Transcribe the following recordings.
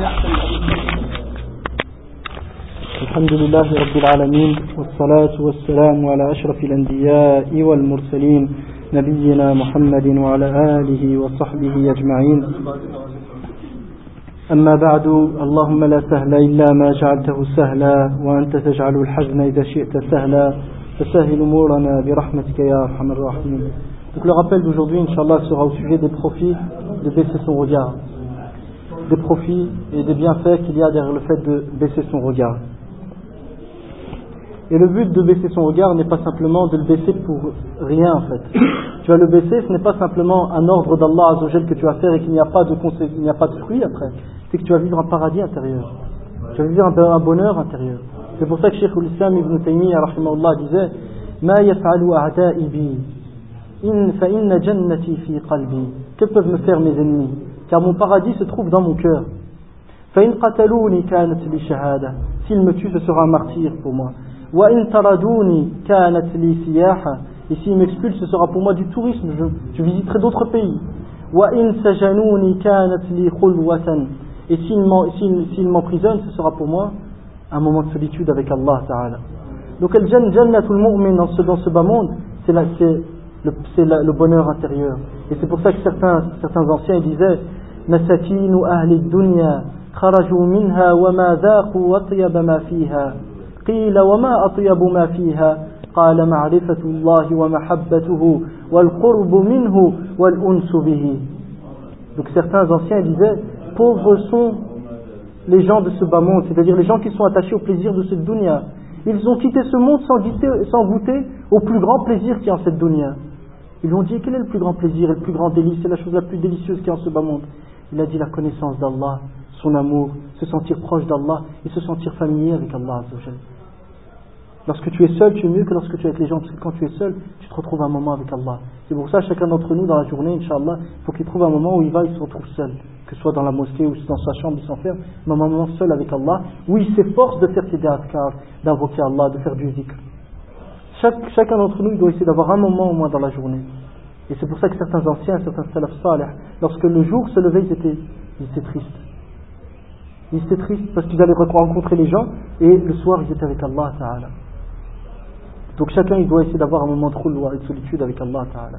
الحمد لله رب العالمين والصلاة والسلام على أشرف الأنبياء والمرسلين نبينا محمد وعلى آله وصحبه أجمعين أما بعد اللهم لا سهل إلا ما جعلته سهلا وأنت تجعل الحزن إذا شئت سهلا فسهل أمورنا برحمتك يا أرحم الراحمين. Donc le rappel d'aujourd'hui, Inch'Allah, sera au sujet des profits de baisser son regard. Des profits et des bienfaits qu'il y a derrière le fait de baisser son regard. Et le but de baisser son regard n'est pas simplement de le baisser pour rien en fait. Tu vas le baisser, ce n'est pas simplement un ordre d'Allah Azza wa Jal que tu vas faire et qu'il n'y a pas de fruit après. C'est que tu vas vivre un paradis intérieur. Tu vas vivre un bonheur intérieur. C'est pour ça que Cheikh l'Islam Ibn Taymiyyah rahimahullah disait Ma yaf'alu a'da'i bi fa inna jannati fi qalbi. Que peuvent me faire mes ennemis? Car mon paradis se trouve dans mon cœur. Fa in qataluni kanat li shahada. S'ils me tuent, ce sera un martyr pour moi. Wa in taraduni kanat li siyaha. Et s'ils m'expulsent, ce sera pour moi du tourisme. Je visiterai d'autres pays. Wa in sajanuni kanat li khulwatan. Et s'ils m'emprisonnent, ce sera pour moi un moment de solitude avec Allah Ta'ala. Donc Jannatul Mu'min dans ce bas monde, c'est le bonheur intérieur. Et c'est pour ça que certains anciens disaient Nasatinu ahli dunya kharaju minha wa ma dhaqu atyab ma fiha qila wa ma atyab ma fiha qala ma'rifatu Allah wa mahabbatuhu wal qurbu minhu wal unsu bihi. Donc certains anciens disaient pauvres sont les gens de ce bas monde, c'est-à-dire les gens qui sont attachés au plaisir de cette dunya. Ils ont quitté ce monde sans goûter au plus grand plaisir qui est en cette dunya. Ils ont dit quel est le plus grand plaisir et le plus grand délice, c'est la chose la plus délicieuse qui est en ce bas monde. Il a dit la connaissance d'Allah, son amour, se sentir proche d'Allah et se sentir familier avec Allah Azza wa Jal. Lorsque tu es seul, tu es mieux que lorsque tu es avec les gens, parce que quand tu es seul, tu te retrouves un moment avec Allah. C'est pour ça chacun d'entre nous dans la journée, Inch'Allah, il faut qu'il trouve un moment où il se retrouve seul, que ce soit dans la mosquée ou dans sa chambre, il s'enferme, mais un moment seul avec Allah, où il s'efforce de faire ses adhkar, d'invoquer Allah, de faire du zikr. Chacun d'entre nous, il doit essayer d'avoir un moment au moins dans la journée. Et c'est pour ça que certains anciens, certains salaf salih, lorsque le jour se levait, ils étaient tristes. Ils étaient tristes parce qu'ils allaient rencontrer les gens, et le soir, ils étaient avec Allah Ta'ala. Donc chacun, il doit essayer d'avoir un moment de khulwa et de solitude avec Allah Ta'ala.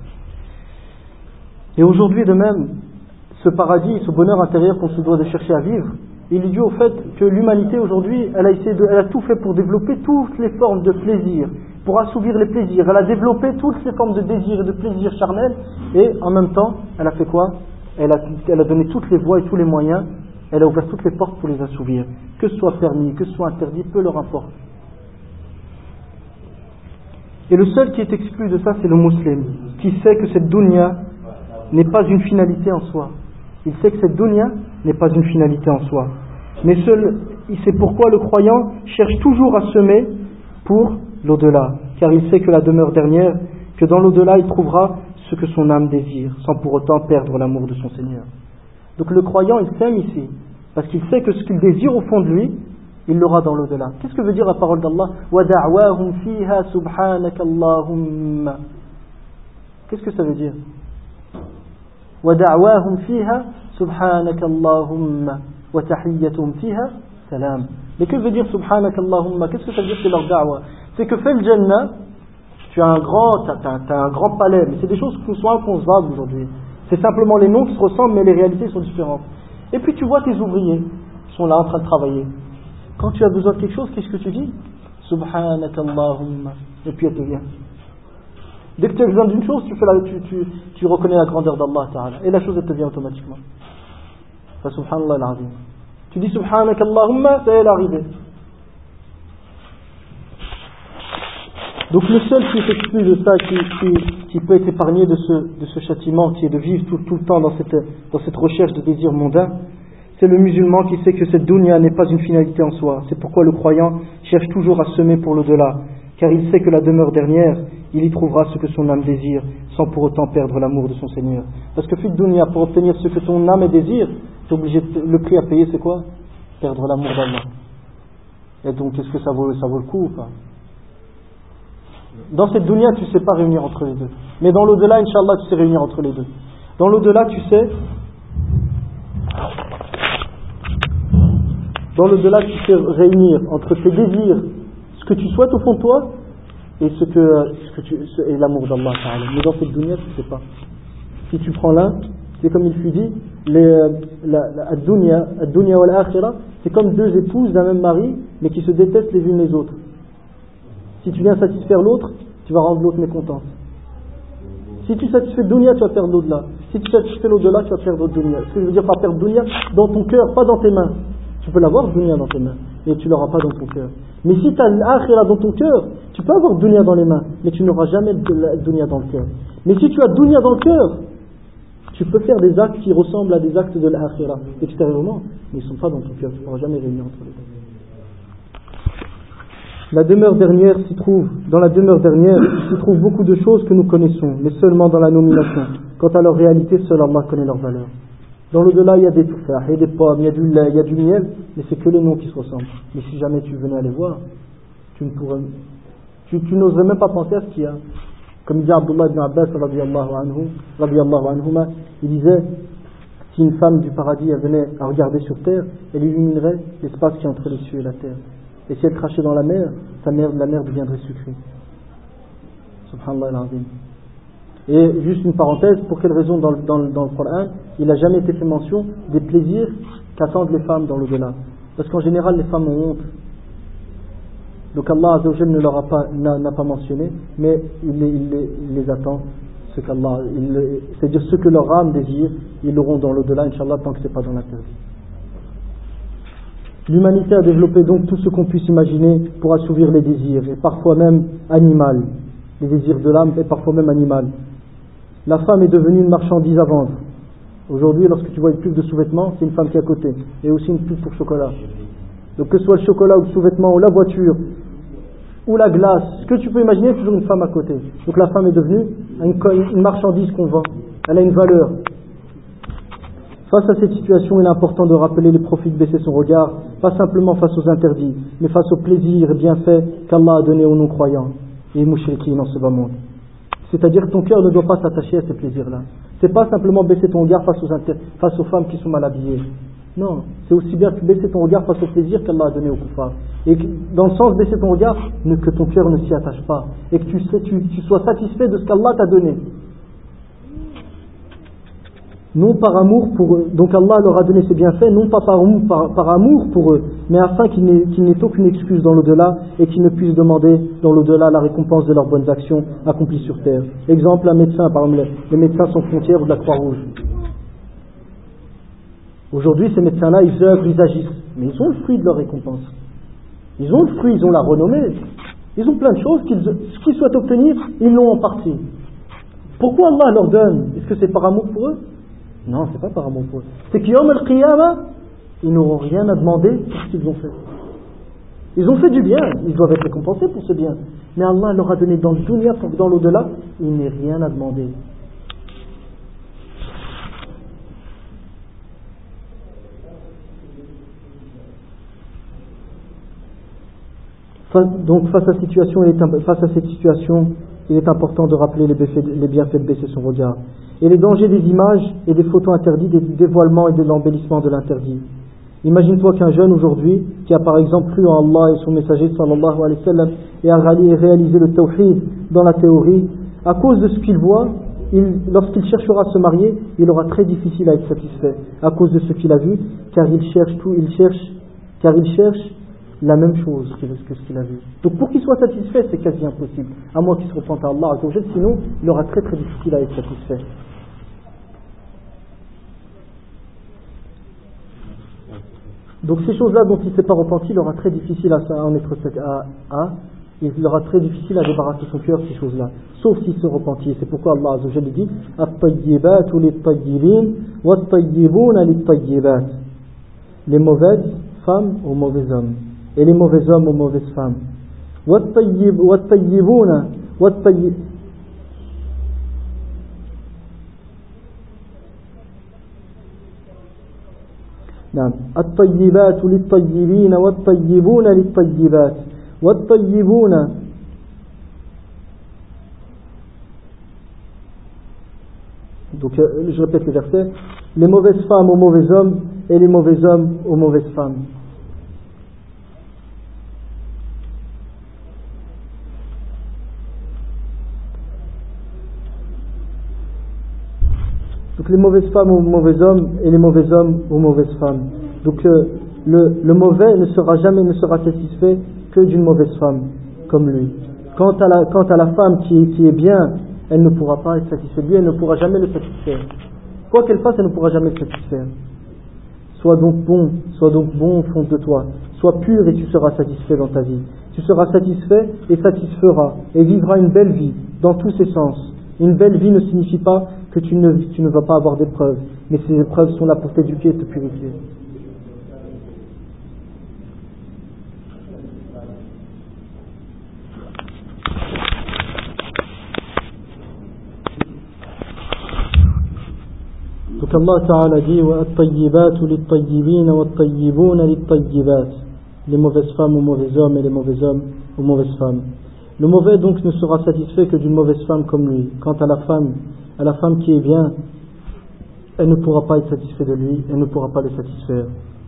Et aujourd'hui, de même, ce paradis, ce bonheur intérieur qu'on se doit de chercher à vivre, il est dû au fait que l'humanité aujourd'hui, elle a tout fait pour développer toutes les formes de plaisir, pour assouvir les plaisirs. Elle a développé toutes ces formes de désir et de plaisir charnel, et en même temps, elle a fait quoi? Elle a donné toutes les voies et tous les moyens, elle a ouvert toutes les portes pour les assouvir. Que ce soit permis, que ce soit interdit, peu leur importe. Et le seul qui est exclu de ça, c'est le musulman, qui sait que cette dunya n'est pas une finalité en soi. Il sait que cette dunya n'est pas une finalité en soi. Mais c'est pourquoi le croyant cherche toujours à semer pour l'au-delà. Car il sait que la demeure dernière, que dans l'au-delà il trouvera ce que son âme désire, sans pour autant perdre l'amour de son Seigneur. Donc le croyant, il sème ici, parce qu'il sait que ce qu'il désire au fond de lui, il l'aura dans l'au-delà. Qu'est-ce que veut dire la parole d'Allah? وَدَعْوَاهُمْ فِيهَا سُبْحَانَكَ اللَّهُمَّ. Qu'est-ce que ça veut dire? وَدَعْوَاهُمْ فِيهَا سُبْحَانَكَ اللَّهُمَّ وَتَحِيَّتُهُمْ فِيهَا سَلَامٌ. Mais que veut dire سُبْحَانَكَ اللَّهُمَّ? Qu'est-ce que ça veut dire? C'est leur da'wa. C'est que fait le Jannah, tu as un grand palais, mais c'est des choses qui sont inconcevables aujourd'hui. C'est simplement les noms qui se ressemblent, mais les réalités sont différentes. Et puis tu vois tes ouvriers qui sont là en train de travailler. Quand tu as besoin de quelque chose, qu'est-ce que tu dis? Subhanaka Allahumma. Et puis elle te vient. Dès que tu as besoin d'une chose, tu reconnais la grandeur d'Allah Ta'ala. Et la chose, elle te vient automatiquement. Fa subhanallah al-azim. Tu dis Subhanaka Allahumma, ça y est, elle est arrivée. Donc le seul qui est exclu de ça, qui peut être épargné de ce châtiment, qui est de vivre tout le temps dans cette recherche de désir mondain, c'est le musulman qui sait que cette dunya n'est pas une finalité en soi. C'est pourquoi le croyant cherche toujours à semer pour l'au-delà, car il sait que la demeure dernière, il y trouvera ce que son âme désire, sans pour autant perdre l'amour de son Seigneur. Parce que fit dunya, pour obtenir ce que ton âme désire, le prix à payer, c'est quoi? Perdre l'amour d'Allah. Et donc, est-ce que ça vaut le coup ou pas? Dans cette dunya, tu ne sais pas réunir entre les deux. Mais dans l'au-delà, Inch'Allah, tu sais réunir entre les deux. Dans l'au-delà, tu sais Dans l'au-delà, tu sais réunir entre tes désirs, ce que tu souhaites au fond de toi, et et l'amour d'Allah Ta'ala. Mais dans cette dunya, tu ne sais pas. Si tu prends l'un, c'est comme il fut dit, ad-dunya wal akhirah, c'est comme deux épouses d'un même mari, mais qui se détestent les unes les autres. Si tu viens satisfaire l'autre, tu vas rendre l'autre mécontente. Si tu satisfais le dunya, tu vas perdre l'au-delà. Si tu satisfais l'au-delà, tu vas perdre le dunya. Ce que je veux dire par perdre le dunya, dans ton cœur, pas dans tes mains. Tu peux l'avoir, le dunya, dans tes mains, mais tu l'auras pas dans ton cœur. Mais si tu as l'akhirah dans ton cœur, tu peux avoir le dunya dans les mains, mais tu n'auras jamais le dunya dans le cœur. Mais si tu as le dunya dans le cœur, tu peux faire des actes qui ressemblent à des actes de l'akhirah extérieurement, mais ils ne sont pas dans ton cœur, tu ne pourras jamais réunir entre les deux. La demeure dernière dans la demeure dernière s'y trouve beaucoup de choses que nous connaissons, mais seulement dans la nomination. Quant à leur réalité, seul Allah connaît leur valeur. Dans l'au-delà, il y a des touffas, il y a des pommes, il y a du lait, il y a du miel, mais c'est que les noms qui se ressemblent. Mais si jamais tu venais à les voir, tu n'oserais même pas penser à ce qu'il y a. Comme il dit Abdullah ibn Abbas, radiyallahu anhuma, il disait, si une femme du paradis venait à regarder sur terre, elle illuminerait l'espace qui est entre les cieux et la terre. Et si elle crachait dans la mer, la mer deviendrait sucrée. Subhanallah al-Azim. Et juste une parenthèse, pour quelle raison dans le Coran, il n'a jamais été fait mention des plaisirs qu'attendent les femmes dans l'au-delà. Parce qu'en général, les femmes ont honte. Donc Allah Azza wa Jalla n'a pas mentionné, mais il les attend. C'est-à-dire ce que leur âme désire, ils l'auront dans l'au-delà, Inch'Allah, tant que ce n'est pas dans l'interdit. L'humanité a développé donc tout ce qu'on puisse imaginer pour assouvir les désirs, et parfois même animal. Les désirs de l'âme et parfois même animal. La femme est devenue une marchandise à vendre. Aujourd'hui, lorsque tu vois une pub de sous-vêtements, c'est une femme qui est à côté. Et aussi une pub pour chocolat. Donc que ce soit le chocolat ou le sous-vêtement ou la voiture ou la glace, ce que tu peux imaginer, c'est toujours une femme à côté. Donc la femme est devenue une marchandise qu'on vend. Elle a une valeur. Face à cette situation, il est important de rappeler les profits de baisser son regard, pas simplement face aux interdits, mais face aux plaisirs et bienfaits qu'Allah a donnés aux non-croyants et aux mouchriquins dans ce bas monde. C'est-à-dire que ton cœur ne doit pas s'attacher à ces plaisirs-là. C'est pas simplement baisser ton regard face aux femmes qui sont mal habillées. Non, c'est aussi bien que baisser ton regard face aux plaisirs qu'Allah a donnés aux kuffars. Et dans le sens de baisser ton regard, que ton cœur ne s'y attache pas. Et que tu sois satisfait de ce qu'Allah t'a donné. Non par amour pour eux. Donc Allah leur a donné ses bienfaits, non pas par amour pour eux, mais afin qu'il n'ait aucune excuse dans l'au-delà et qu'ils ne puissent demander dans l'au-delà la récompense de leurs bonnes actions accomplies sur terre. Exemple, un médecin, par exemple, les médecins sans frontières ou de la Croix-Rouge. Aujourd'hui, ces médecins-là, ils œuvrent, ils agissent, mais ils ont le fruit de leur récompense. Ils ont le fruit, ils ont la renommée. Ils ont plein de choses, ce qu'ils souhaitent obtenir, ils l'ont en partie. Pourquoi Allah leur donne? Est-ce que c'est par amour pour eux? Non, c'est pas par amour pour eux. C'est qu'Yawm al-Qiyamah, ils n'auront rien à demander pour ce qu'ils ont fait. Ils ont fait du bien, ils doivent être récompensés pour ce bien. Mais Allah leur a donné dans le dunya pour que dans l'au-delà, il n'ait rien à demander. Donc face à cette situation, il est important de rappeler les bienfaits de baisser son regard. Et les dangers des images et des photos interdites, des dévoilements et de l'embellissement de l'interdit. Imagine-toi qu'un jeune aujourd'hui, qui a par exemple cru en Allah et son messager sallallahu alayhi wa sallam, et a réalisé le tawhid dans la théorie, à cause de ce qu'il voit, lorsqu'il cherchera à se marier, il aura très difficile à être satisfait, à cause de ce qu'il a vu, car il cherche la même chose que ce qu'il a vu. Donc pour qu'il soit satisfait, c'est quasi impossible, à moins qu'il se repente à Allah, sinon il aura très très difficile à être satisfait. Donc ces choses-là dont il ne s'est pas repenti, il aura très difficile il aura très difficile à débarrasser son cœur de ces choses-là, sauf s'il se repentit. C'est pourquoi Allah Azza wa Jalla dit At-tayyibatu lit-tayyibin wat-tayyibuna lit-tayyibat. Les mauvaises femmes aux mauvais hommes et les mauvais hommes aux mauvaises femmes. Wat-tayyibuna نعم الطيبات للطيبين والطيبون للطيبات والطيبون donc je répète le verset, les mauvaises femmes aux mauvais hommes et les mauvais hommes aux mauvaises femmes. Donc les mauvaises femmes aux mauvais hommes et les mauvais hommes aux mauvaises femmes. Donc le mauvais ne sera satisfait que d'une mauvaise femme comme lui. Quant à la femme qui est bien, elle ne pourra pas être satisfaite de lui, elle ne pourra jamais le satisfaire. Quoi qu'elle fasse, elle ne pourra jamais le satisfaire. Sois donc bon au fond de toi. Sois pur et tu seras satisfait dans ta vie. Tu seras satisfait et satisfera et vivras une belle vie dans tous ses sens. Une belle vie ne signifie pas que tu ne vas pas avoir d'épreuves, mais ces épreuves sont là pour t'éduquer et te purifier. Donc Allah Ta'ala dit وَالطَّيِّبَاتُ لِلطَّيِّبِينَ وَالطَّيِّبُونَ لِلطَّيِّبَاتِ. Les mauvaises femmes aux mauvais hommes et les mauvais hommes aux mauvaises femmes. Le mauvais donc ne sera satisfait que d'une mauvaise femme comme lui. Quant à la femme qui est bien, elle ne pourra pas être satisfaite de lui, elle ne pourra pas le satisfaire.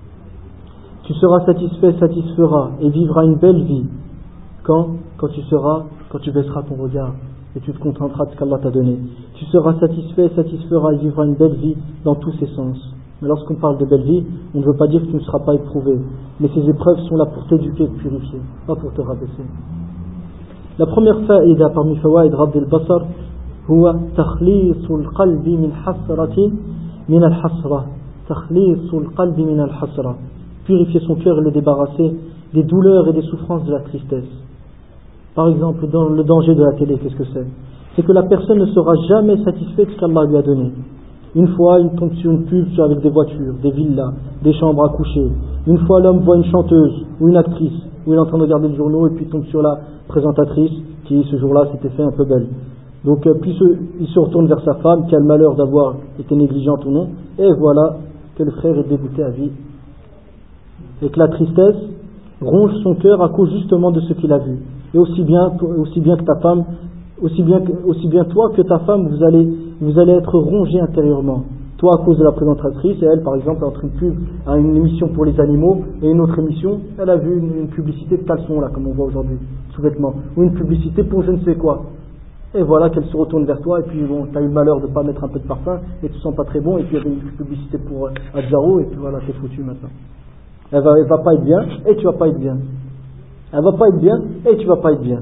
Tu seras satisfait, satisfera et vivras une belle vie quand tu baisseras ton regard et tu te contenteras de ce qu'Allah t'a donné. Tu seras satisfait, satisfera et vivras une belle vie dans tous ses sens. Mais lorsqu'on parle de belle vie, on ne veut pas dire que tu ne seras pas éprouvé. Mais ces épreuves sont là pour t'éduquer et te purifier, pas pour te rabaisser. La première faïda parmi fawaïd Rabb al-Basar, هو تخليص القلب من حسرة من الحسرة. تخليص القلب من الحسرة. Purifier son cœur et le débarrasser des douleurs et des souffrances de la tristesse. Par exemple, dans le danger de la télé, qu'est-ce que c'est? C'est que la personne ne sera jamais satisfaite de ce qu'Allah lui a donné. Une fois, il tombe sur une pub avec des voitures, des villas, des chambres à coucher. Une fois, l'homme voit une chanteuse ou une actrice, où il est en train de regarder le journal et puis il tombe sur la présentatrice qui, ce jour-là, s'était fait un peu belle. Donc, puis il se retourne vers sa femme qui a le malheur d'avoir été négligente ou non, et voilà que le frère est dégoûté à vie. Et que la tristesse ronge son cœur à cause justement de ce qu'il a vu. Et aussi bien que ta femme, aussi bien toi que ta femme, vous allez être rongés intérieurement. Toi à cause de la présentatrice, et elle par exemple entre une pub à une émission pour les animaux et une autre émission, elle a vu une publicité de caleçon là comme on voit aujourd'hui, sous-vêtements, ou une publicité pour je ne sais quoi. Et voilà qu'elle se retourne vers toi et puis bon, tu as eu le malheur de ne pas mettre un peu de parfum et tu sens pas très bon et puis il y avait une publicité pour Adjaro et puis voilà, t'es foutu maintenant. Elle va pas être bien et tu vas pas être bien. Elle va pas être bien et tu vas pas être bien.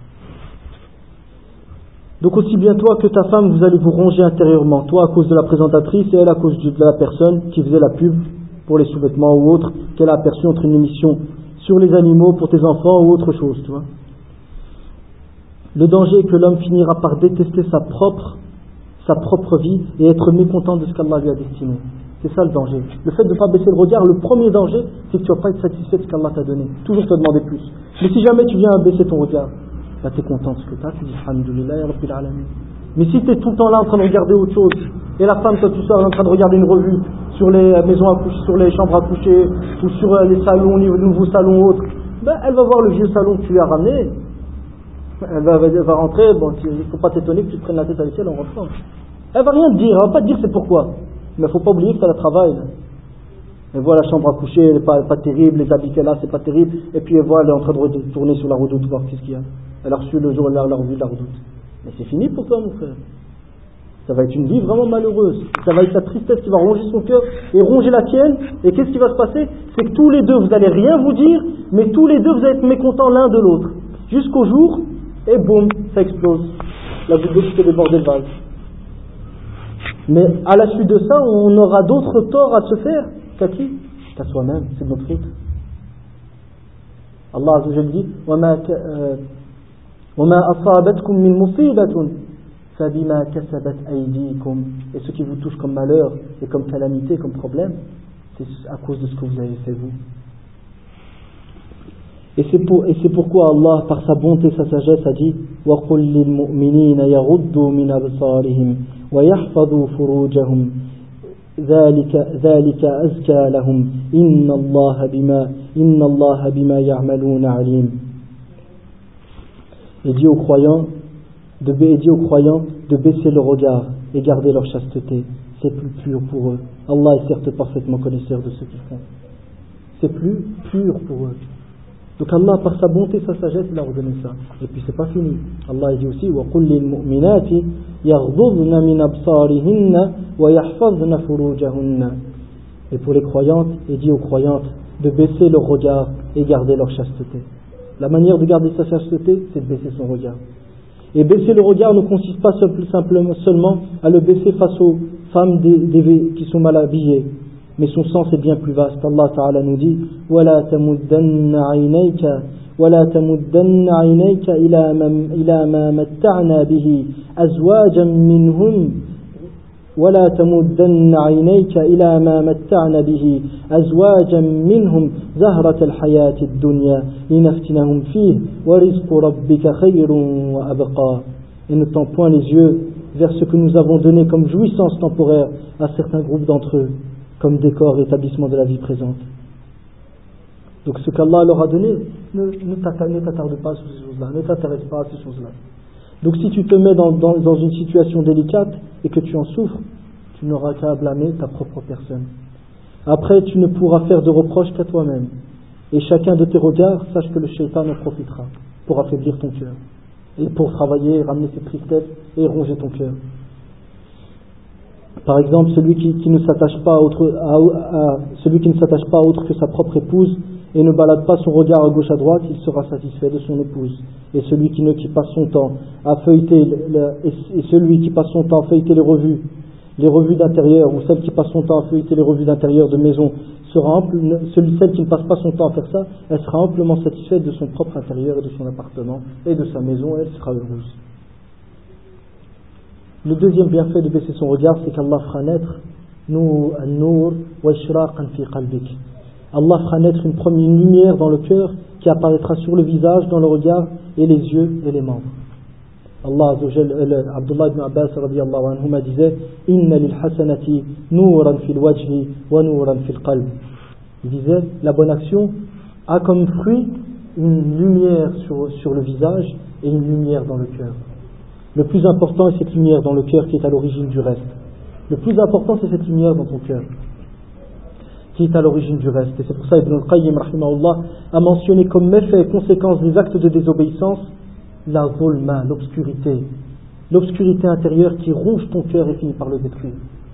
Donc aussi bien toi que ta femme, vous allez vous ronger intérieurement. Toi à cause de la présentatrice et elle à cause de la personne qui faisait la pub pour les sous-vêtements ou autre, qu'elle a aperçu entre une émission sur les animaux pour tes enfants ou autre chose, tu vois. Le danger est que l'homme finira par détester sa propre vie et être mécontent de ce qu'Allah lui a destiné. C'est ça le danger. Le fait de ne pas baisser le regard, le premier danger, c'est que tu ne vas pas être satisfait de ce qu'Allah t'a donné. Toujours te demander plus. Mais si jamais tu viens à baisser ton regard, là tu es content de ce que tu as, tu dis Alhamdulillah ya Rabbil Alamin. Mais si tu es tout le temps là en train de regarder autre chose, et la femme, quand tu sors, elle est en train de regarder une revue sur les maisons à coucher, sur les chambres à coucher, ou sur les salons, les nouveaux salons ou autres, ben, elle va voir le vieux salon que tu lui as ramené. Elle va rentrer, bon, il ne faut pas t'étonner que tu te prennes la tête avec elle en rentrant. Elle va rien te dire, elle va pas te dire c'est pourquoi. Mais il ne faut pas oublier que tu as le travail. Elle voit la chambre à coucher, elle n'est pas terrible, les habits qu'elle a, c'est pas terrible. Et puis elle voit, elle est en train de tourner sur la redoute, voir qu'est-ce qu'il y a. Elle a reçu le jour, elle a revu la redoute. Mais c'est fini pour toi, mon frère. Ça va être une vie vraiment malheureuse. Ça va être la tristesse qui va ronger son cœur et ronger la tienne. Et qu'est-ce qui va se passer? C'est que tous les deux, vous n'allez rien vous dire, mais tous les deux, vous allez être mécontents l'un de l'autre. Jusqu'au jour, et boum, ça explose. La goutte d'eau qui fait déborder le vase. Mais à la suite de ça, on aura d'autres torts à se faire qu'à qui? Qu'à soi-même, c'est de notre faute. Allah Azza wa Jalla dit وَمَا أَصَابَتْكُم مِّن مُّصِيبَةٍ فَبِمَا كَسَبَتْ أَيْدِيكُم. Et ce qui vous touche comme malheur et comme calamité, comme problème, c'est à cause de ce que vous avez fait vous. Et c'est pourquoi Allah, par sa bonté et sa sagesse, a dit وَقُلْ لِلْمُؤْمِنِينَ يَغُضُّوا مِنْ أَبْصَارِهِمْ وَيَحْفَظُوا فُرُوجَهُمْ ذَلِكَ أَزْكَى لَهُمْ إِنَّ اللَّهَ بِمَا يَعْمَلُونَ عَلِيمٌ. Et dit aux croyants de baisser le regard et garder leur chasteté. C'est plus pur pour eux. Allah est certes parfaitement connaisseur de ce qu'ils font. C'est plus pur pour eux. Donc Allah, par sa bonté, sa sagesse, il a ordonné ça. Et puis c'est pas fini. Allah dit aussi وَقُلْ لِلْمُؤْمِنَاتِ يَغْضُضْنَ مِنْ أَبْصَارِهِنَّ وَيَحْفَظْنَ فُرُوجَهُنَّ. Et pour les croyantes, il dit aux croyantes de baisser leur regard et garder leur chasteté. La manière de garder sa chasteté, c'est de baisser son regard. Et baisser le regard ne consiste pas seulement à le baisser face aux femmes qui sont mal habillées, mais son sens est bien plus vaste. Allah Ta'ala nous dit وَلَا تَمُدَّنَّ عَيْنَيْكَ إِلَى مَا مَتَّعْنَا بِهِ أَزْوَاجًا مِّنْهُمْ ولا تمدن عينيك إلى ما متعنا به أزواجا منهم زهرة الحياة الدنيا لنفتنهم فيه ورزق ربك خير وأبقى. Et ne tends point les yeux vers ce que nous avons donné comme jouissance temporaire à certains groupes d'entre eux, comme décor et établissement de la vie présente. Donc ce qu'Allah leur a donné, ne t'attarde pas sur ces choses-là, ne t'intéresse pas à ces choses-là. Donc si tu te mets dans une situation délicate et que tu en souffres, tu n'auras qu'à blâmer ta propre personne. Après, tu ne pourras faire de reproches qu'à toi-même. Et chacun de tes regards, sache que le shaitan en profitera pour affaiblir ton cœur. Et pour travailler, ramener ses tristesses et ronger ton cœur. Par exemple, celui qui ne s'attache pas à autre que sa propre épouse, et ne balade pas son regard à gauche à droite, il sera satisfait de son épouse. Et celui qui passe son temps à feuilleter les revues d'intérieur, ou celle qui passe son temps à feuilleter les revues d'intérieur de maison, celle qui ne passe pas son temps à faire ça, elle sera amplement satisfaite de son propre intérieur et de son appartement et de sa maison, et elle sera heureuse. Le deuxième bienfait de baisser son regard, c'est qu'Allah fera naître an-nur wa ishraqan fi qalbik. Allah fera naître une lumière dans le cœur qui apparaîtra sur le visage, dans le regard et les yeux et les membres. Allah Abdullah ibn Abbas radiyallahu anhuma disait Inna lil hasanati nuran fil wajhi wa nuran fil qalb. Il disait la bonne action a comme fruit une lumière sur le visage et une lumière dans le cœur. Le plus important est cette lumière dans le cœur qui est à l'origine du reste. Le plus important c'est cette lumière dans ton cœur qui est à l'origine du reste. Et c'est pour ça Ibn al-Qayyim rahimahullah a mentionné comme méfait et conséquence des actes de désobéissance la zulma, l'obscurité intérieure qui ronge ton cœur et finit par le détruire.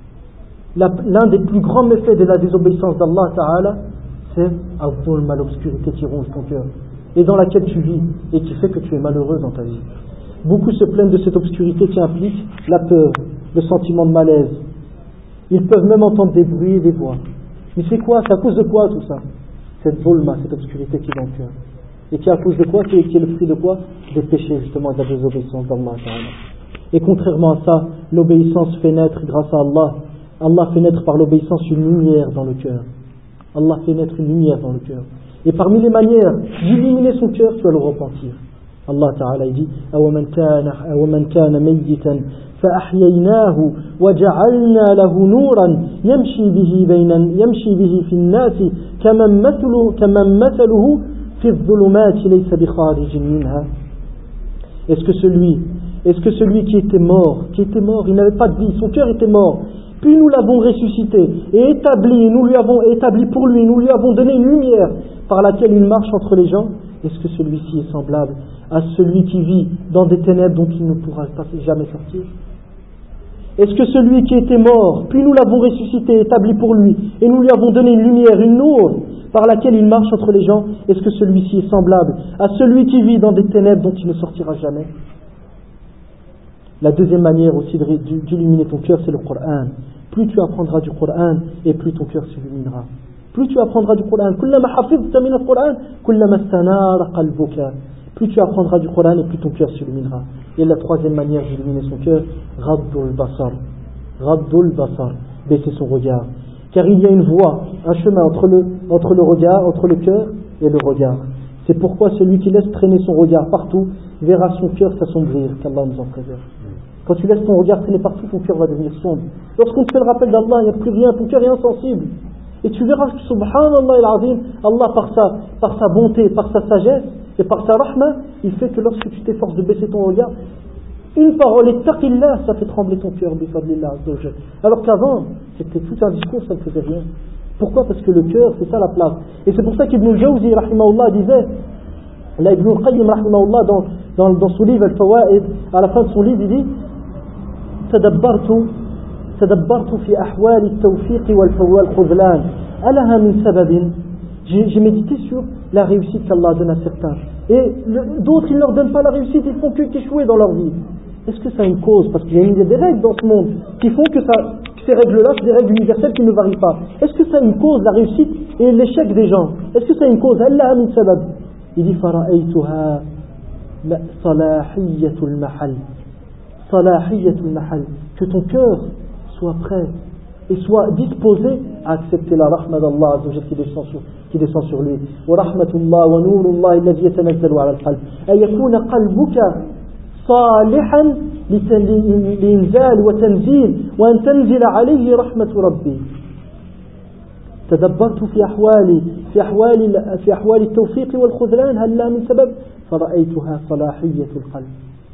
L'un des plus grands méfaits de la désobéissance d'Allah Ta'ala, c'est la zulma, l'obscurité qui ronge ton cœur et dans laquelle tu vis et qui fait que tu es malheureux dans ta vie. Beaucoup se plaignent de cette obscurité qui implique la peur, le sentiment de malaise. Ils peuvent même entendre des bruits et des voix. Mais c'est quoi? C'est à cause de quoi tout ça? Cette zulma, cette obscurité qui est dans le cœur. Et qui est à cause de quoi? Qui est le fruit de quoi? Des péchés justement, de la désobéissance d'Allah. Et contrairement à ça, l'obéissance fait naître grâce à Allah. Allah fait naître par l'obéissance une lumière dans le cœur. Allah fait naître une lumière dans le cœur. Et parmi les manières d'illuminer son cœur, tu vas le repentir. Allah Ta'ala dit أَوَمَنْ كَانَ مَيِّتًا فَأَحْيَيْنَاهُ وَجَعَلْنَا لَهُ نُورًا يَمْشِي بِهِ فِي النَّاسِ كَمَنْ مَثَلُهُ فِي الظُّلُمَاتِ لَيْسَ بِخَارِجٍ مِنْهَا. Est-ce que celui qui était mort, il n'avait pas de vie, son cœur était mort, puis nous l'avons ressuscité et nous lui avons établi pour lui, nous lui avons donné une lumière par laquelle il marche entre les gens, est-ce que celui-ci est semblable à celui qui vit dans des ténèbres dont il ne pourra jamais sortir? Est-ce que celui qui était mort, puis nous l'avons ressuscité, établi pour lui, et nous lui avons donné une lumière, une nour, par laquelle il marche entre les gens, est-ce que celui-ci est semblable à celui qui vit dans des ténèbres dont il ne sortira jamais? La deuxième manière aussi d'illuminer ton cœur, c'est le Coran. Plus tu apprendras du Coran, et plus ton cœur s'illuminera. Plus tu apprendras du Coran, plus tu apprendras du Coran et plus ton cœur s'illuminera. Et la troisième manière d'illuminer son cœur, Raddul Basar, baisser son regard. Car il y a une voie, un chemin entre le cœur et le regard. C'est pourquoi celui qui laisse traîner son regard partout verra son cœur s'assombrir, qu'Allah nous en préserve. Quand tu laisses ton regard traîner partout, ton cœur va devenir sombre. Lorsqu'on te fait le rappel d'Allah, il n'y a plus rien, ton cœur est insensible. Et tu verras que subhanallah al-azim, Allah par sa bonté, par sa sagesse et par sa rahma, il fait que lorsque tu t'efforces de baisser ton regard, une parole, ittaqillah, ça fait trembler ton cœur, bifadlillah, alors qu'avant, c'était tout un discours, ça ne faisait rien. Pourquoi? Parce que le cœur, c'est ça la place. Et c'est pour ça qu'Ibn al-Jawzi, rahimahullah, disait, là, Ibn al-Qayyim, rahimahullah, dans son livre Al-Fawaid, à la fin de son livre, il dit تدبرت في أحوال التوفيق والخذلان ألها من سبب. J'ai médité sur la réussite qu'Allah donne à certains. Et d'autres, il ne leur donne pas la réussite, ils font qu'échouer dans leur vie. Est-ce que ça a une cause? Parce qu'il y a des règles dans ce monde qui font que ces règles-là, c'est des règles universelles qui ne varient pas. Est-ce que ça a une cause, la réussite et l'échec des gens? Est-ce que ça a une cause? ألها من سبب. Il dit فرأيتها صلاحية المحل. صلاحية المحل. Que ton cœur soit prêt et soit disposé à accepter la rahma d'Allah qui descend sur lui. ورحمة الله ونور الله الذي يتنزل على القلب أن يكون قلبك صالحا لإنزال وتنزيل وأن تنزل عليه رحمة ربي. تدبرت في أحوال التوفيق والخذلان هل لا من سبب فرأيتها صلاحية القلب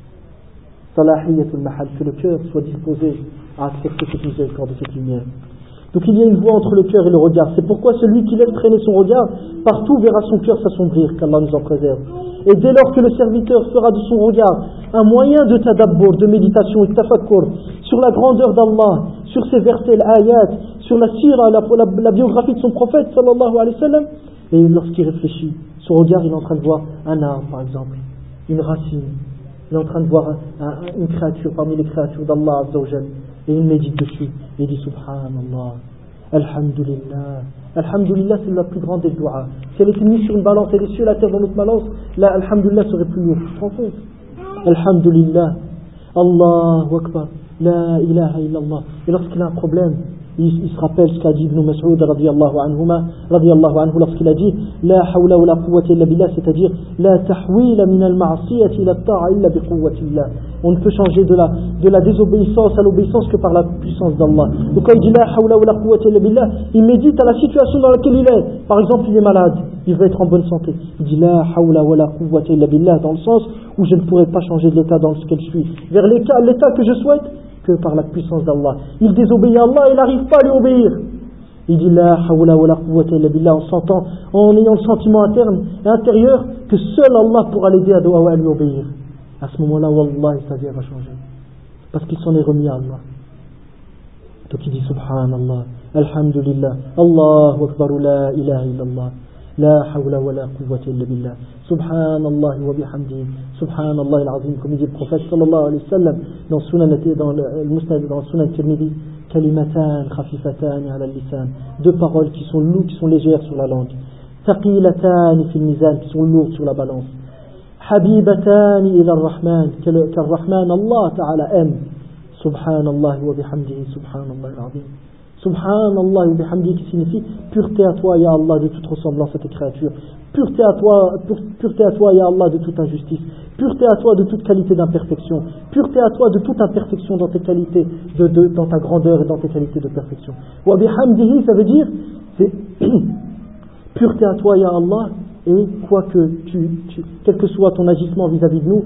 صلاحية المحل. Que le cœur soit disposé à accepter cette miséricorde de cette lumière. Donc il y a une voie entre le cœur et le regard. C'est pourquoi celui qui laisse traîner son regard partout verra son cœur s'assombrir, qu'Allah nous en préserve. Et dès lors que le serviteur fera de son regard un moyen de tadabbur, de méditation et de tafakkur sur la grandeur d'Allah, sur ses versets, l'ayat, sur la sira, la biographie de son prophète sallallahu alayhi wa sallam, et lorsqu'il réfléchit, son regard, il est en train de voir un arbre par exemple, une racine, il est en train de voir une créature parmi les créatures d'Allah azza wa jal, et il médite dessus, et il dit subhanallah, alhamdulillah. Alhamdulillah, c'est la plus grande des doigts. Si elle était mise sur une balance et les cieux et la terre dans notre balance, là, alhamdulillah serait plus lourd. Tu te rends compte? Alhamdulillah, Allahu Akbar, la ilaha illallah. Et lorsqu'il a un problème, il se rappelle ce qu'a dit Ibn Mas'ud radiyallahu anhu lorsqu'il a dit la hawla wa la quwwata illa billah, c'est-à-dire la tahwila min al-ma'siyati ila at-ta'a illa bi quwwatillah. On ne peut changer de la désobéissance à l'obéissance que par la puissance d'Allah. Donc quand il dit la hawla wa la quwwata illa billah, il médite à la situation dans laquelle il est. Par exemple, il est malade, il veut être en bonne santé. Il dit la hawla wa la quwwata illa billah, dans le sens où je ne pourrais pas changer de l'état dans lequel je suis vers l'état que je souhaite que par la puissance d'Allah. Il désobéit à Allah et il n'arrive pas à lui obéir. Il dit la hawla wa la quwwata illa billah, en ayant le sentiment intérieur que seul Allah pourra l'aider à lui obéir. À ce moment-là, wallahi, sa vie va changer. Parce qu'il s'en est remis à Allah. Donc il dit subhanallah, alhamdulillah, Allahu Akbar, la ilaha illallah, la hawla wa la quwwata illa billah, subhanallah wa bihamdihi, subhanallah al-azim, comme il dit le prophète sallallahu alayhi wa sallam dans le Sunan Tirmidhi, kalimatan khafifatan ala al-lisan, deux paroles qui sont légères sur la langue, thaqilatan fi al-mizan, qui sont lourdes sur la balance, habibatan ila ar-rahman, qu'ar-rahman Allah ta'ala aime, subhanallah wa bihamdihi, subhanallah al-azim. Subhanallah wa bihamdihi, qui signifie pureté à toi, ya Allah, de toute ressemblance à tes créatures. Pureté à toi, ya Allah, de toute injustice. Pureté à toi de toute qualité d'imperfection. Pureté à toi de toute imperfection dans tes qualités, dans ta grandeur et dans tes qualités de perfection. Wa bihamdihi, ça veut dire, c'est pureté à toi, ya Allah, et quoi que quel que soit ton agissement vis-à-vis de nous,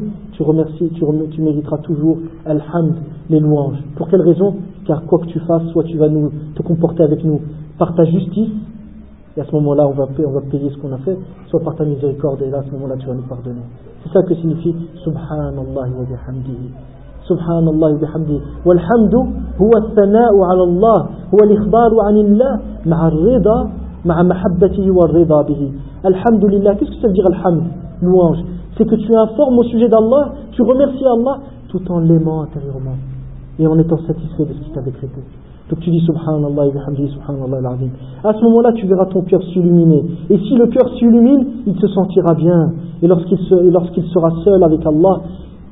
tu mériteras toujours alhamd, les louanges. Pour quelle raison? Car quoi que tu fasses, soit tu vas te comporter avec nous par ta justice, et à ce moment-là on va payer ce qu'on a fait, soit par ta miséricorde, et là à ce moment-là tu vas nous pardonner. C'est ça que signifie subhanallah wa bihamdihi. Subhanallah wa bihamdihi. Walhamdu huwa al-thana'u ala Allah, huwa al-ikhbaru anillah ma'a ar-rida ma'a mahabbatihi wa ar-rida bihi. Alhamdulillah, qu'est-ce que ça veut dire alhamd? Louange. C'est que tu informes au sujet d'Allah, tu remercies Allah tout en l'aimant intérieurement et en étant satisfait de ce qu'il t'a décrété. Donc tu dis subhanallah wa bihamdihi, subhanallah al-azim. À ce moment-là, tu verras ton cœur s'illuminer. Et si le cœur s'illumine, il se sentira bien. Et lorsqu'il sera seul avec Allah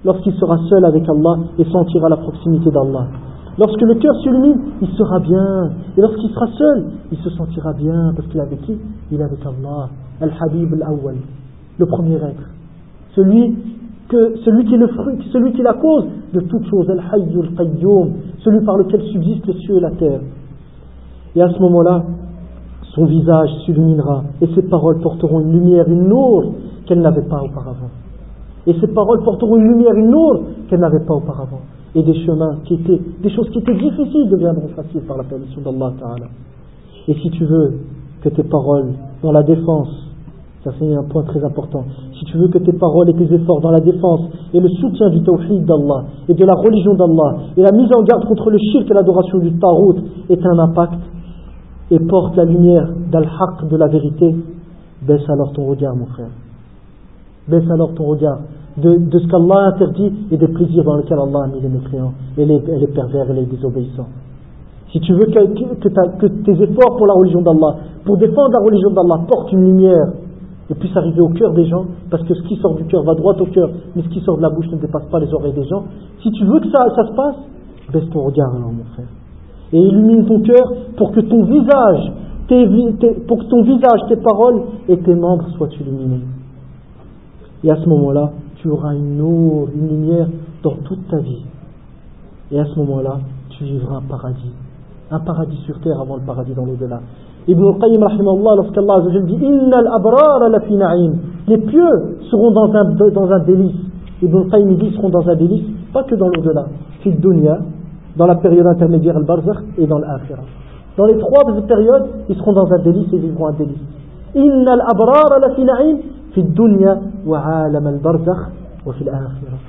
et sentira la proximité d'Allah. Lorsque le cœur s'illumine, il sera bien. Et lorsqu'il sera seul, il se sentira bien. Parce qu'il est avec qui? Il est avec Allah. Al-Habib al-Awwal, le premier être. Celui qui est le fruit, celui qui est la cause de toutes choses, Al-Hayy al-Qayyum, celui par lequel subsistent les cieux et la terre. Et à ce moment-là, son visage s'illuminera et ses paroles porteront une lumière, une nour qu'elle n'avait pas auparavant. Et ces paroles porteront une lumière, une nour qu'elle n'avait pas auparavant. Et des choses qui étaient difficiles deviendront faciles par la permission d'Allah Ta'ala. Et si tu veux que tes paroles dans la défense, ça c'est un point très important, si tu veux que tes paroles et tes efforts dans la défense et le soutien du tawhid d'Allah et de la religion d'Allah et la mise en garde contre le shirk et l'adoration du tarout aient un impact et porte la lumière d'al-haq, de la vérité, baisse alors ton regard mon frère, baisse alors ton regard de ce qu'Allah interdit et des plaisirs dans lesquels Allah a mis les mécréants et les pervers et les désobéissants. Si tu veux que tes efforts pour la religion d'Allah, pour défendre la religion d'Allah, portent une lumière et puissent arriver au cœur des gens, parce que ce qui sort du cœur va droit au cœur, mais ce qui sort de la bouche ne dépasse pas les oreilles des gens, si tu veux que ça se passe, baisse ton regard alors mon frère et illumine ton cœur pour que ton visage, tes paroles et tes membres soient illuminés. Et à ce moment-là, tu auras une lumière dans toute ta vie. Et à ce moment-là, tu vivras un paradis sur terre avant le paradis dans l'au-delà. Ibn al-Qayyim rahimahullah, lorsqu'Allah Azza wa Jalla dit Innal abrara la fi na'im, les pieux seront dans un délice. Ibn al-Qayyim dit ils seront dans un délice, pas que dans l'au-delà, fi dunya, dans la période intermédiaire al-barzakh et dans l'akhirah. Dans les trois périodes, ils seront dans un délice et vivront un délice. Innal abrara la fi na'im fi dunya wa 'alam al-barzakh wa fi al-akhirah.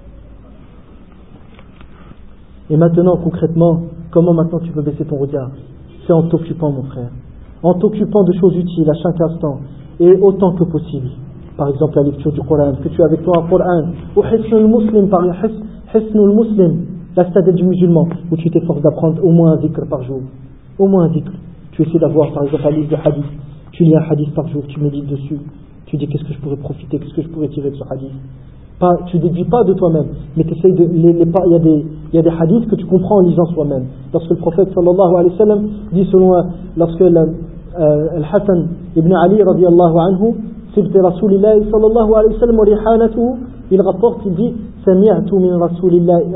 Et maintenant, concrètement, comment maintenant tu peux baisser ton regard? C'est en t'occupant, mon frère. En t'occupant de choses utiles à chaque instant et autant que possible. Par exemple, la lecture du Coran, que tu as avec toi un Coran, ou Hisnul Muslim, Hisnul Muslim, la citadelle du musulman, où tu t'efforces d'apprendre au moins un dhikr par jour. Au moins un dhikr. Tu essaies d'avoir, par exemple, un livre de hadith. Tu lis un hadith par jour, tu médites dessus. Tu dis qu'est-ce que je pourrais profiter, qu'est-ce que je pourrais tirer de ce hadith. Tu ne déduis pas de toi-même, mais tu essayes il y a des hadiths que tu comprends en lisant soi-même. Lorsque le prophète sallallahu alayhi wa sallam dit lorsque Al-Hassan ibn Ali radiyallahu anhu sibti Rasulillahi sallallahu alayhi wa sallam wa rihanatuhu, il rapporte, il dit sami'tu min Rasulillahi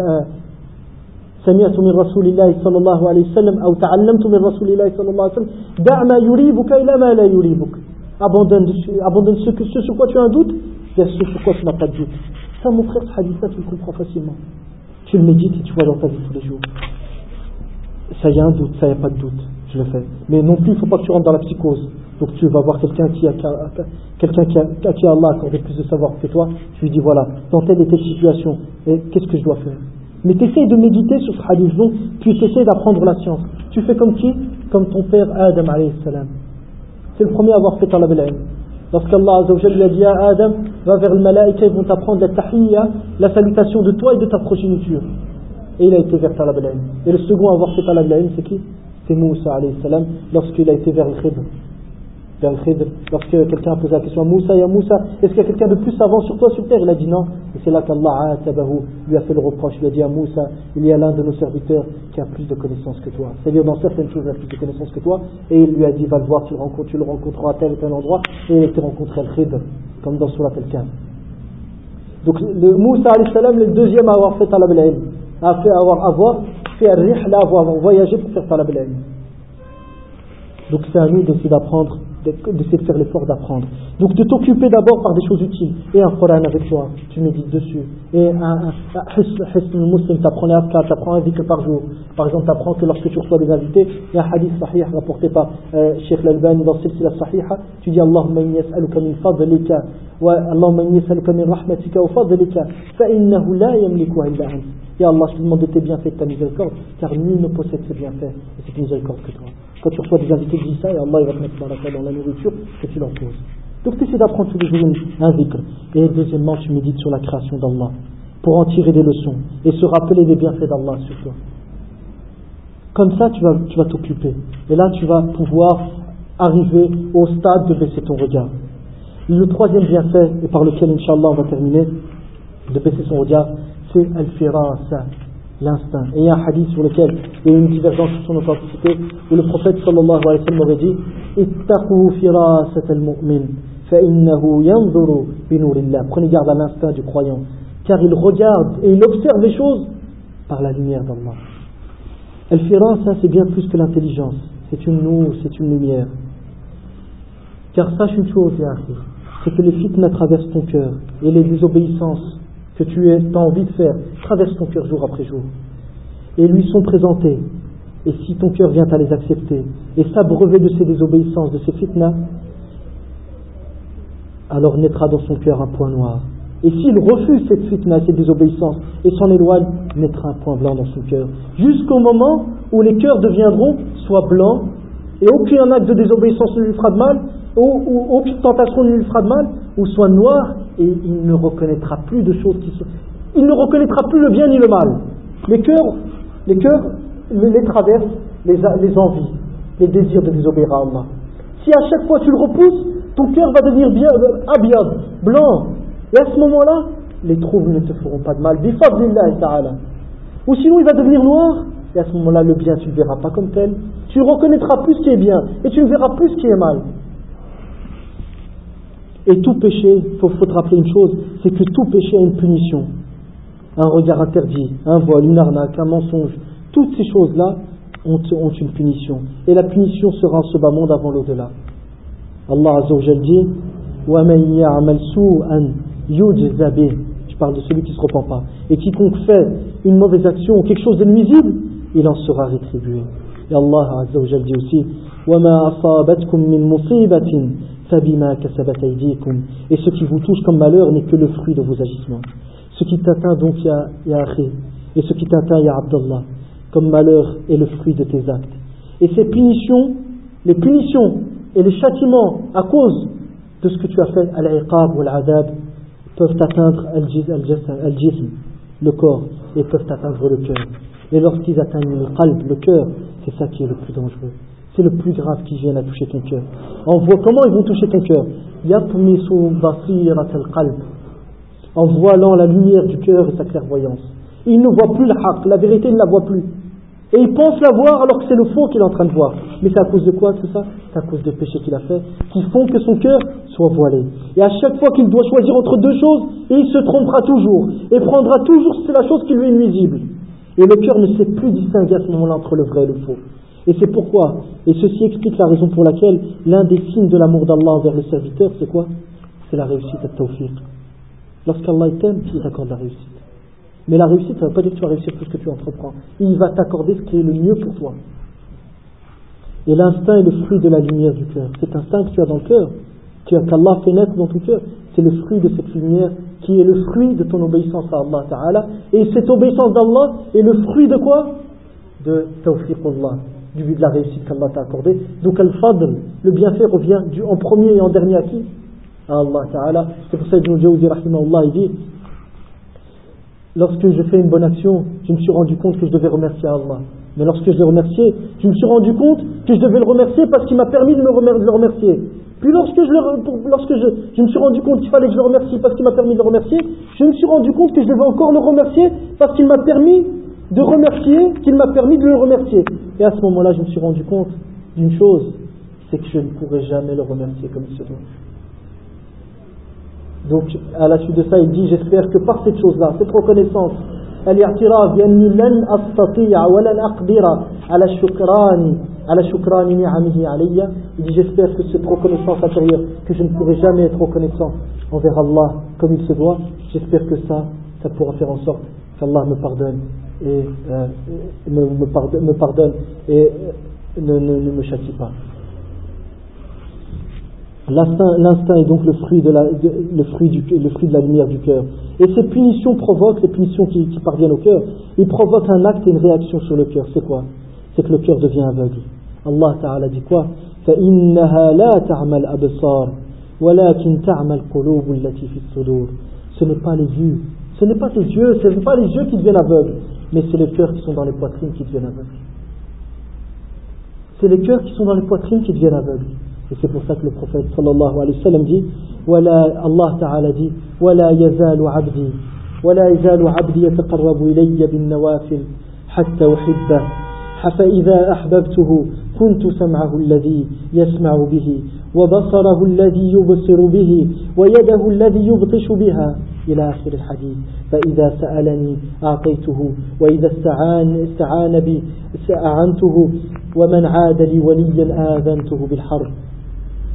sallallahu alayhi wa sallam ou ta'allamtu min Rasulillahi sallallahu alayhi wa sallam da' ma yuribuka ila ma la yuribuk, abandonne ce sur quoi tu as un doute vers ce sur quoi tu n'as pas de doute. Ça, mon frère, ce hadith-là, tu le comprends facilement. Tu le médites et tu vois dans ta vie tous les jours. Ça, il y a un doute, ça, il n'y a pas de doute. Je le fais. Mais non plus, il ne faut pas que tu rentres dans la psychose. Donc, tu vas voir quelqu'un à qui Allah a accordé plus de savoir que toi. Tu lui dis, voilà, dans telle et telle situation, qu'est-ce que je dois faire? Mais tu essaies de méditer sur ce hadith-là, puis tu essaies d'apprendre la science. Tu fais comme qui? Comme ton père Adam, alayhi salam. C'est le premier à avoir fait talab al-ilm. Lorsqu'Allah Azza wa Jalla a dit à Adam, va vers le malaïka, ils vont t'apprendre la tahiyya, la salutation de toi et de ta progéniture. Et il a été vers talab al-ilm. Et le second à avoir fait talab al-ilm, c'est qui? C'est Moussa alayhi salam, lorsqu'il a été vers le Khidr. Vers le Khidr, lorsque quelqu'un a posé la question à Moussa, ya Moussa, est-ce qu'il y a quelqu'un de plus savant sur toi sur terre? Il a dit non. Et c'est là qu'Allah lui a fait le reproche. Il a dit à Moussa, il y a l'un de nos serviteurs qui a plus de connaissances que toi. C'est-à-dire dans certaines choses, il a plus de connaissances que toi. Et il lui a dit, va le voir, tu le rencontreras à tel et tel endroit. Et il a été rencontré al Khidr, comme dans Surat al-Kahf. Donc le Moussa alayhi salam, le deuxième à avoir fait talab al-ilm, a fait al-rihla, avoir voyagé pour faire talab al-ilm. Donc c'est à nous d'essayer d'apprendre, d'essayer de faire l'effort d'apprendre. Donc de t'occuper d'abord par des choses utiles. Et un Coran avec toi, tu médites dessus. Et un Hisn Muslim, tu apprends les afkar, tu apprends un dhikr par jour. Par exemple, tu apprends que lorsque tu reçois des invités, il y a un hadith sahih rapporté par Cheikh Al-Albani dans Silsila Sahiha. Tu dis Allahumma inni as'aluka min fadlika wa Allahumma inni as'aluka min rahmatika wa fadlika fa innahu la yamliku illa ant. Et Allah, je te demande de tes bienfaits, de ta miséricorde, car nul ne possède ses bienfaits et cette miséricorde que toi. Quand tu reçois des invités, dis ça et Allah il va te mettre dans la nourriture que tu leur poses. Donc tu essaies d'apprendre tous les jours un dhikr. Et deuxièmement, tu médites sur la création d'Allah pour en tirer des leçons et se rappeler des bienfaits d'Allah sur toi. Comme ça, tu vas t'occuper. Et là, tu vas pouvoir arriver au stade de baisser ton regard. Le troisième bienfait, et par lequel, Inch'Allah, on va terminer, de baisser son regard, c'est al-firasa, l'instinct. Et il y a un hadith sur lequel il y a une divergence sur son authenticité, où le prophète sallallahu alayhi wa sallam aurait dit ittaqu firasat al-mu'min fa innahu yanzuru bi nurillah. Prenez garde à l'instinct du croyant, car il regarde et il observe les choses par la lumière d'Allah. Al-firasa, c'est bien plus que l'intelligence, c'est une nour, c'est une lumière. Car sache une chose, c'est que les fitna traversent ton cœur et les désobéissances que tu as envie de faire traversent ton cœur jour après jour et lui sont présentés Et si ton cœur vient à les accepter et s'abreuver de ces désobéissances, de ces fitnas, alors naîtra dans son cœur un point noir. Et s'il refuse cette fitna, cette désobéissance, et s'en éloigne, naîtra un point blanc dans son cœur. Jusqu'au moment où les cœurs deviendront soit blancs, et aucun acte de désobéissance ne lui fera de mal, ou aucune tentation ne lui fera de mal, ou soit noir, et il ne reconnaîtra plus de choses qui sont... Il ne reconnaîtra plus le bien ni le mal. Les cœurs les traversent les envies, les désirs de désobéir à Allah. Si à chaque fois tu le repousses, ton cœur va devenir bien abiyad, blanc. Et à ce moment-là, les troubles ne te feront pas de mal. Bifadlillahi ta'ala. Ou sinon il va devenir noir, et à ce moment-là, le bien, tu ne le verras pas comme tel. Tu reconnaîtras plus ce qui est bien, et tu ne verras plus ce qui est mal. Et tout péché, il faut te rappeler une chose, c'est que tout péché a une punition. Un regard interdit, un vol, une arnaque, un mensonge. Toutes ces choses-là ont une punition. Et la punition sera en ce bas monde avant l'au-delà. Allah Azza wa Jalla dit وَمَنْ يَعْمَلْ سُوءًا يُجْزَ بِهِ. Je parle de celui qui ne se repent pas. Et quiconque fait une mauvaise action, quelque chose de nuisible, il en sera rétribué. Et Allah Azza wa Jalla dit aussi وَمَا أَصَابَتْكُم مِّن مُّصِيبَةٍ فَبِمَا كَسَبَتْ أَيْدِيكُم. Et ce qui vous touche comme malheur n'est que le fruit de vos agissements. Ce qui t'atteint donc, ya Akhi, et ce qui t'atteint, ya Abdallah, comme malheur est le fruit de tes actes. Et ces punitions, les punitions et les châtiments à cause de ce que tu as fait, al-iqab ou al-adab, peuvent atteindre al-jism, le corps, et peuvent atteindre le cœur. Et lorsqu'ils atteignent le qalb, le cœur, c'est ça qui est le plus dangereux. C'est le plus grave qui vient à toucher ton cœur. On voit comment ils vont toucher ton cœur. Yatmisu basirat al-qalb, en voilant la lumière du cœur et sa clairvoyance. Il ne voit plus le haqq, la vérité, il ne la voit plus. Et il pense la voir alors que c'est le faux qu'il est en train de voir. Mais c'est à cause de quoi tout ça? C'est à cause des péchés qu'il a fait, qui font que son cœur soit voilé. Et à chaque fois qu'il doit choisir entre deux choses, il se trompera toujours, et prendra toujours la chose qui lui est nuisible. Et le cœur ne sait plus distinguer à ce moment-là entre le vrai et le faux. Et c'est pourquoi, et ceci explique la raison pour laquelle l'un des signes de l'amour d'Allah envers le serviteur, c'est quoi? C'est la réussite à tawfiq. Lorsqu'Allah t'aime, il t'accorde la réussite. Mais la réussite, ça ne veut pas dire que tu vas réussir tout ce que tu entreprends. Il va t'accorder ce qui est le mieux pour toi. Et l'instinct est le fruit de la lumière du cœur. Cet instinct que tu as dans le cœur, qu'Allah fait naître dans ton cœur, c'est le fruit de cette lumière qui est le fruit de ton obéissance à Allah Ta'ala. Et cette obéissance d'Allah est le fruit de quoi? De tawfiqullah, de la réussite qu'Allah t'a accordée. Donc al-fadl, le bienfait revient en premier et en dernier à qui? À Allah Ta'ala. C'est pour ça que Ibn Jawzi rahimahullah il dit: lorsque je fais une bonne action, je me suis rendu compte que je devais remercier Allah. Mais lorsque je l'ai remercié, je me suis rendu compte que je devais le remercier parce qu'il m'a permis de le remercier. Puis lorsque je me suis rendu compte qu'il fallait que je le remercie parce qu'il m'a permis de le remercier, je me suis rendu compte que je devais encore le remercier parce qu'il m'a permis de remercier, qu'il m'a permis de le remercier. Et à ce moment-là, je me suis rendu compte d'une chose, c'est que je ne pourrai jamais le remercier comme il se doit. Donc, à la suite de ça, il dit: j'espère que par cette chose-là, cette reconnaissance, al-i'tiraf bi'anni lan astati'a wa lan aqdira ala shukrani ni'amihi alayya, il dit: j'espère que cette reconnaissance intérieure, que je ne pourrai jamais être reconnaissant envers Allah comme il se doit, j'espère que ça pourra faire en sorte qu'Allah me pardonne et me pardonne et ne me châtie pas. L'instinct est donc le fruit de la lumière du cœur. Et ces punitions qui parviennent au cœur, ils provoquent un acte et une réaction sur le cœur. C'est quoi? C'est que le cœur devient aveugle. Allah Ta'ala dit quoi? فَإِنَّهَا لَا تَعْمَى الْأَبْصَارِ وَلَكِنْ تَعْمَى الْقُلُوبُ الَّتِي فِي الصُّدُورِ. Ce n'est pas les yeux, ce n'est pas tes yeux, ce n'est pas les yeux qui deviennent aveugles, mais c'est les cœurs qui sont dans les poitrines qui deviennent aveugles. C'est les cœurs qui sont dans les poitrines qui deviennent aveugles. Et c'est pour ça que le prophète sallallahu alayhi wa sallam dit, Allah Ta'ala dit: وَلَا يَزَالُ عَبْدِي يَتَقَرَّبُ إِلَيَّ بِالنَّوَافِلِ حَتَّى أُحِبَّهُ فَإِذَا أَحْبَبْتُهُ كُنْتُ سَمْعَهُ الَّذِي يَسْمَعُ بِهِ وَبَصَرَهُ الَّذِي يُبْصِرُ بِهِ وَيَدَهُ الَّذِي يُبْطِشُ بِهَا إلى آخر الحديث. فإذا سألني أعطيته وإذا استعان بي أعنته ومن عاد لي وليا آذنته بالحرب.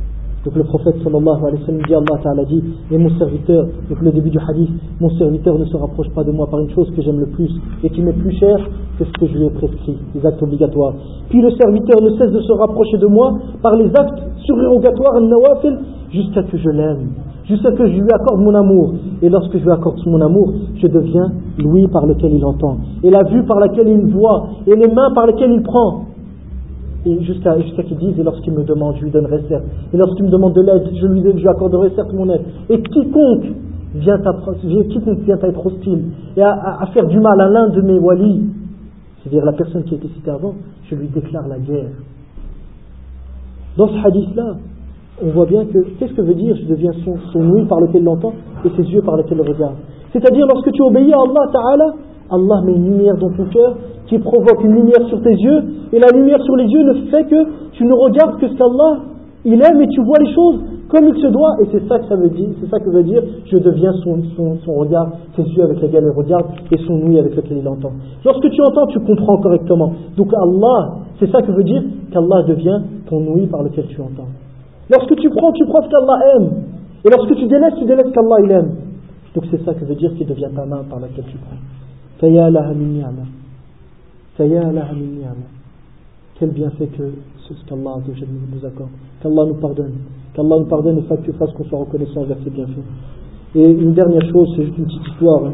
Donc le prophète sallallahu alayhi wa sallam dit, Allah ta'ala dit, et mon serviteur, donc le début du hadith, mon serviteur ne se rapproche pas de moi par une chose que j'aime le plus et qui m'est plus chère que ce que je lui ai prescrit, les actes obligatoires. Puis le serviteur ne cesse de se rapprocher de moi par les actes surérogatoires, al-nawafil, jusqu'à que je l'aime, jusqu'à que je lui accorde mon amour. Et lorsque je lui accorde mon amour, je deviens l'ouïe par lequel il entend, et la vue par laquelle il voit, et les mains par lesquelles il prend. Et jusqu'à qu'il dise, et lorsqu'il me demande, je lui donnerai certes. Et lorsqu'il me demande de l'aide, je lui accorderai certes mon aide. Et quiconque vient à être hostile et à faire du mal à l'un de mes walis, c'est-à-dire la personne qui a été citée avant, je lui déclare la guerre. Dans ce hadith-là, on voit bien que, qu'est-ce que veut dire, je deviens son ouïe par lequel il l'entend et ses yeux par lesquels il regarde. C'est-à-dire, lorsque tu obéis à Allah Ta'ala, Allah met une lumière dans ton cœur qui provoque une lumière sur tes yeux, et la lumière sur les yeux ne fait que tu ne regardes que ce qu'Allah il aime, et tu vois les choses comme il se doit, et c'est ça que ça veut dire, c'est ça que veut dire je deviens son regard, ses yeux avec lesquels il regarde et son ouïe avec lequel il entend. Lorsque tu entends, tu comprends correctement. Donc Allah, c'est ça que veut dire qu'Allah devient ton ouïe par lequel tu entends. Lorsque tu prends ce qu'Allah aime, et lorsque tu délaisses ce qu'Allah il aime. Donc c'est ça que veut dire qu'il devient ta main par laquelle tu prends. Faya laha min ni'ma. Faya laha min ni'ma. Quel bienfait que ce qu'Allah nous accorde. Qu'Allah nous pardonne et fasse qu'on soit reconnaissant envers ses bienfaits. Et une dernière chose, c'est juste une petite histoire.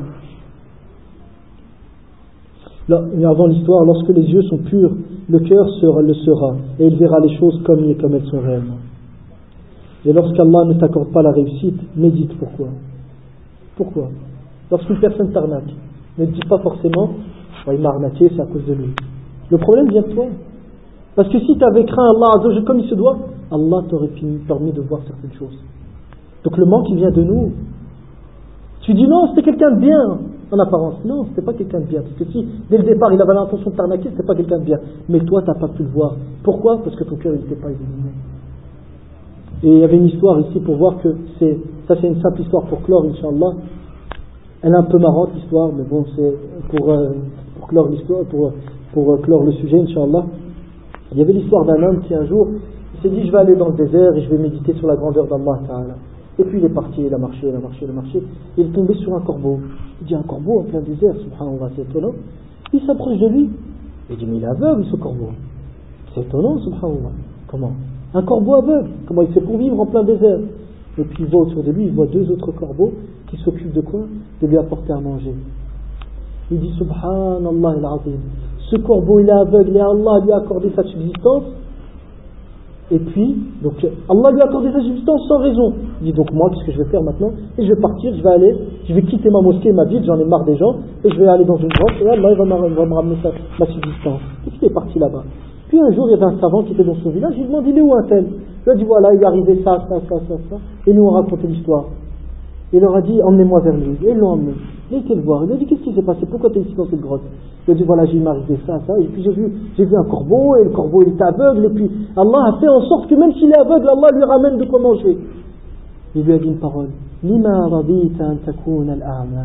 Là, avant l'histoire, lorsque les yeux sont purs, le cœur le sera, et il verra les choses comme elles sont réellement. Et lorsqu'Allah ne t'accorde pas la réussite, médite pourquoi. Pourquoi? Lorsqu'une personne t'arnaque, ne te dis pas forcément il m'a arnaqué, c'est à cause de lui. Le problème vient de toi. Parce que si tu avais craint Allah Azza wa Jalla comme il se doit, Allah t'aurait permis de voir certaines choses. Donc le manque il vient de nous. Tu dis non, c'était quelqu'un de bien en apparence. Non, c'était pas quelqu'un de bien. Parce que si dès le départ il avait l'intention de t'arnaquer, c'était pas quelqu'un de bien. Mais toi tu n'as pas pu le voir. Pourquoi? Parce que ton cœur n'était pas illuminé. Et il y avait une histoire ici pour voir que c'est une simple histoire pour clore, Inch'Allah. Elle est un peu marrante l'histoire, mais bon, c'est pour clore l'histoire, pour clore le sujet, Inch'Allah. Il y avait l'histoire d'un homme qui un jour, il s'est dit je vais aller dans le désert et je vais méditer sur la grandeur d'Allah Ta'ala. Et puis il est parti, il a marché, et il est tombé sur un corbeau. Il dit un corbeau en plein désert, subhanallah, c'est étonnant. Il s'approche de lui, il dit mais il est aveugle ce corbeau. C'est étonnant, subhanallah. Comment? Un corbeau aveugle, comment il fait pour vivre en plein désert? Et puis il voit autour de lui, il voit deux autres corbeaux qui s'occupent de quoi? De lui apporter à manger. Il dit subhanallah al-azim. Ce corbeau il est aveugle et Allah lui a accordé sa subsistance. Et puis, donc Allah lui a accordé sa subsistance sans raison. Il dit donc moi qu'est-ce que je vais faire maintenant? Et je vais partir, je vais quitter ma mosquée, ma ville, j'en ai marre des gens, et je vais aller dans une grotte et Allah il va me ramener ma subsistance. Et puis il est parti là-bas. Puis un jour il y avait un savant qui était dans son village, il lui demande il est où un tel? Il lui a dit voilà, il est arrivé ça. Et nous on racontait l'histoire. Il leur a dit emmenez-moi vers lui. Et ils l'ont emmené. Il a été le voir. Il a dit qu'est-ce qui s'est passé? Pourquoi tu es ici dans cette grotte? Il a dit voilà, j'ai m'arrivé ça. Et puis j'ai vu un corbeau, et le corbeau il était aveugle. Et puis Allah a fait en sorte que même s'il est aveugle, Allah lui ramène de quoi manger. Il lui a dit une parole. Lima radita an takuna al-a'ma.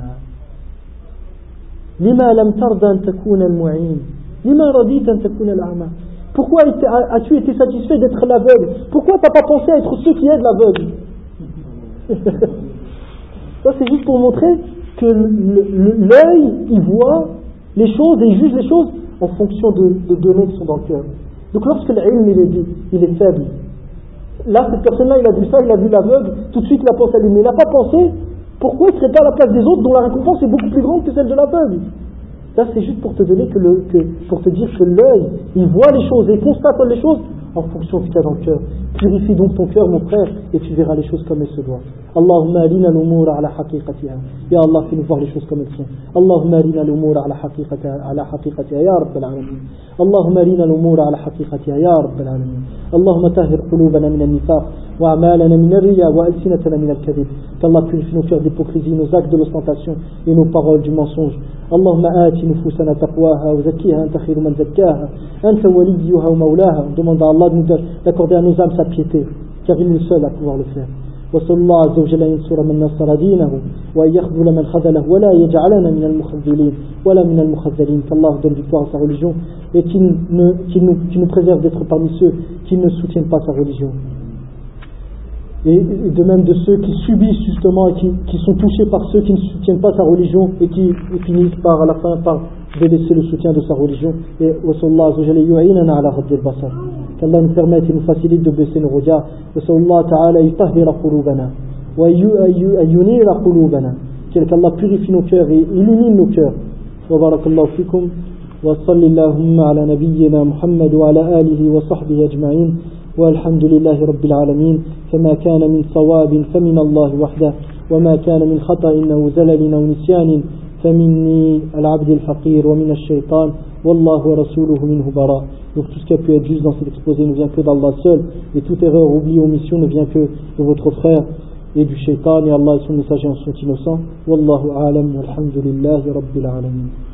Lima lam tarda an takuna al-mu'in. Lima radita an takuna al-a'ma. Pourquoi as-tu été satisfait d'être l'aveugle? Pourquoi tu n'as pas pensé à être ceux qui aident l'aveugle? Ça c'est juste pour montrer que l'œil il voit les choses et il juge les choses en fonction de données qui sont dans le cœur. Donc lorsque l'ilm il est faible, là cette personne-là il a vu ça, il a vu l'aveugle, tout de suite il a pensé à lui, mais il n'a pas pensé pourquoi il ne serait pas à la place des autres dont la récompense est beaucoup plus grande que celle de l'aveugle. Là c'est juste pour te donner pour te dire que l'œil il voit les choses et constate les choses en fonction de ce qu'il y a dans le cœur. Purifie donc ton cœur mon frère et tu verras les choses comme elles se doivent. Allahumma alina al-umura ala haqiqatiha. Ya Allah, fais-nous voir les choses comme elles sont. Allahumma alina al-umura ala haqiqatiha ya Rabb al-alamin. Allahumma alina al-umura ala haqiqatiha ya Rabb al-alamin. Allahumma tahhir qulubana min al-nifaq wa a'malana min al-riya wa alsinatana min al-kadhib. Qu'Allah purifie nos cœurs d'hypocrisie, nos actes de l'ostentation et nos paroles du mensonge. اللهم آت نفوسنا تقواها وزكيها أنت خير من زكاها أنت وليها ومولاها. On demande à Allah d'accorder à nos âmes sa piété car il est le seul à pouvoir le faire. وصلى الله عز وجل أن ينصر من نصر دينه وأن يخذل من خذله ولا يجعلنا من المخذلين ولا من المخذلين. qu'Allah donne victoire à sa religion et qu'il nous préserve d'être parmi ceux qui ne soutiennent pas sa religion. et de même de ceux qui subissent justement et qui sont touchés par ceux qui ne soutiennent pas sa religion et qui finissent par à la fin par délaisser le soutien de sa religion. Et qu'Allah nous permette et nous facilite de baisser nos regards. Qu'Allah purifie nos cœurs et illumine nos cœurs. Wa fikum wa sallallahu ala nabiyyina Muhammad wa ala alihi wa sahbihi ajma'in. والحمد لله رب العالمين فما كان من صواب فمن الله وحده وما كان من خطأ أو زلل أو نسيان فمني العبد الفقير ومن الشيطان والله ورسوله منه براء. Donc tout ce qui a pu être juste dans cet exposé ne vient que d'Allah seul, et toute erreur, oubli ou omission ne vient que de votre frère et du shaitan, et Allah et son messager en sont innocents. Wallahu a'lam walhamdulillahi rabbil alamin.